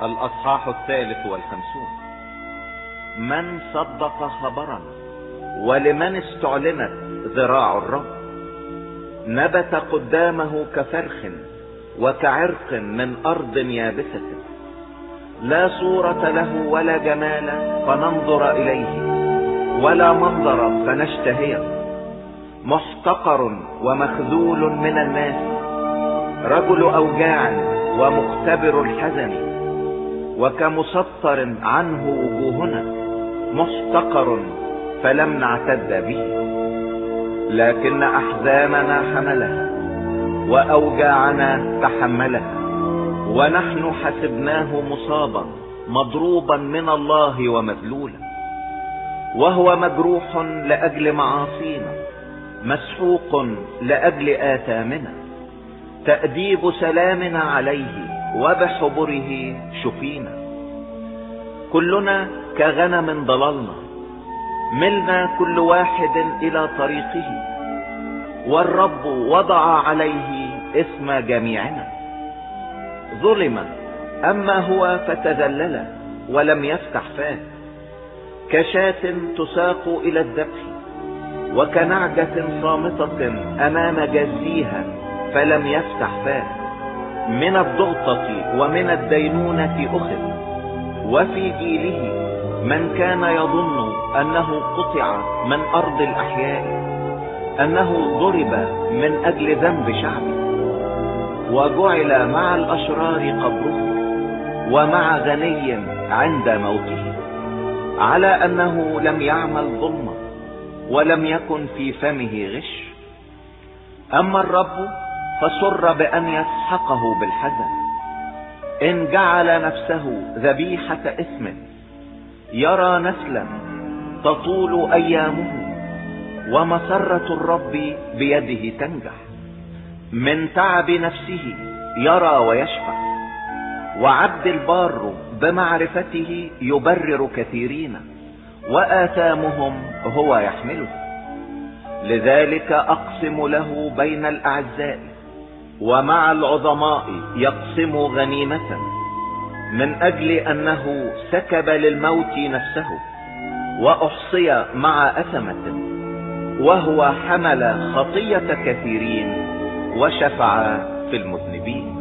الأصحاح 53. من صدق خبرنا؟ ولمن استعلنت ذراع الرب؟ نبت قدامه كفرخ وكعرق من أرض يابسة، لا صورة له ولا جمال فننظر إليه، ولا منظر فنشتهيه. محتقر ومخذول من الناس، رجل أوجاع ومختبر الحزن، وكمسطر عنه وجوهنا. محتقر فلم نعتد به، لكن أحزاننا حملها وأوجاعنا تحملها، ونحن حسبناه مصابا مضروبا من الله ومذلولا. وهو مجروح لأجل معاصينا، مسحوق لأجل آثامنا. تأديب سلامنا عليه، وبحبره شفينا. كلنا كغنم ضللنا، ملنا كل واحد إلى طريقه، والرب وضع عليه اسم جميعنا. ظلم أما هو فتذلل ولم يفتح فاه، كشاة تساق إلى الذبح، وكنعجة صامتة أمام جزيها فلم يفتح فاه. من الضغطة ومن الدينونة أخذ، وفي جيله من كان يظن أنه قطع من أرض الأحياء، أنه ضرب من أجل ذنب شعبه، وجعل مع الأشرار قبره، ومع غني عند موته، على أنه لم يعمل ظلما، ولم يكن في فمه غش. أما الرب فسر بأن يسحقه بالحزن، إن جعل نفسه ذبيحة إثم. يرى نسلا تطول أيامه، ومسرة الرب بيده تنجح. من تعب نفسه يرى ويشفع، وعبد البار بمعرفته يبرر كثيرين، وآثامهم هو يحمله. لذلك أقسم له بين الأعزاء، ومع العظماء يقسم غنيمة، من أجل أنه سكب للموت نفسه، وأحصي مع أثمة، وهو حمل خطية كثيرين وشفع في المذنبين.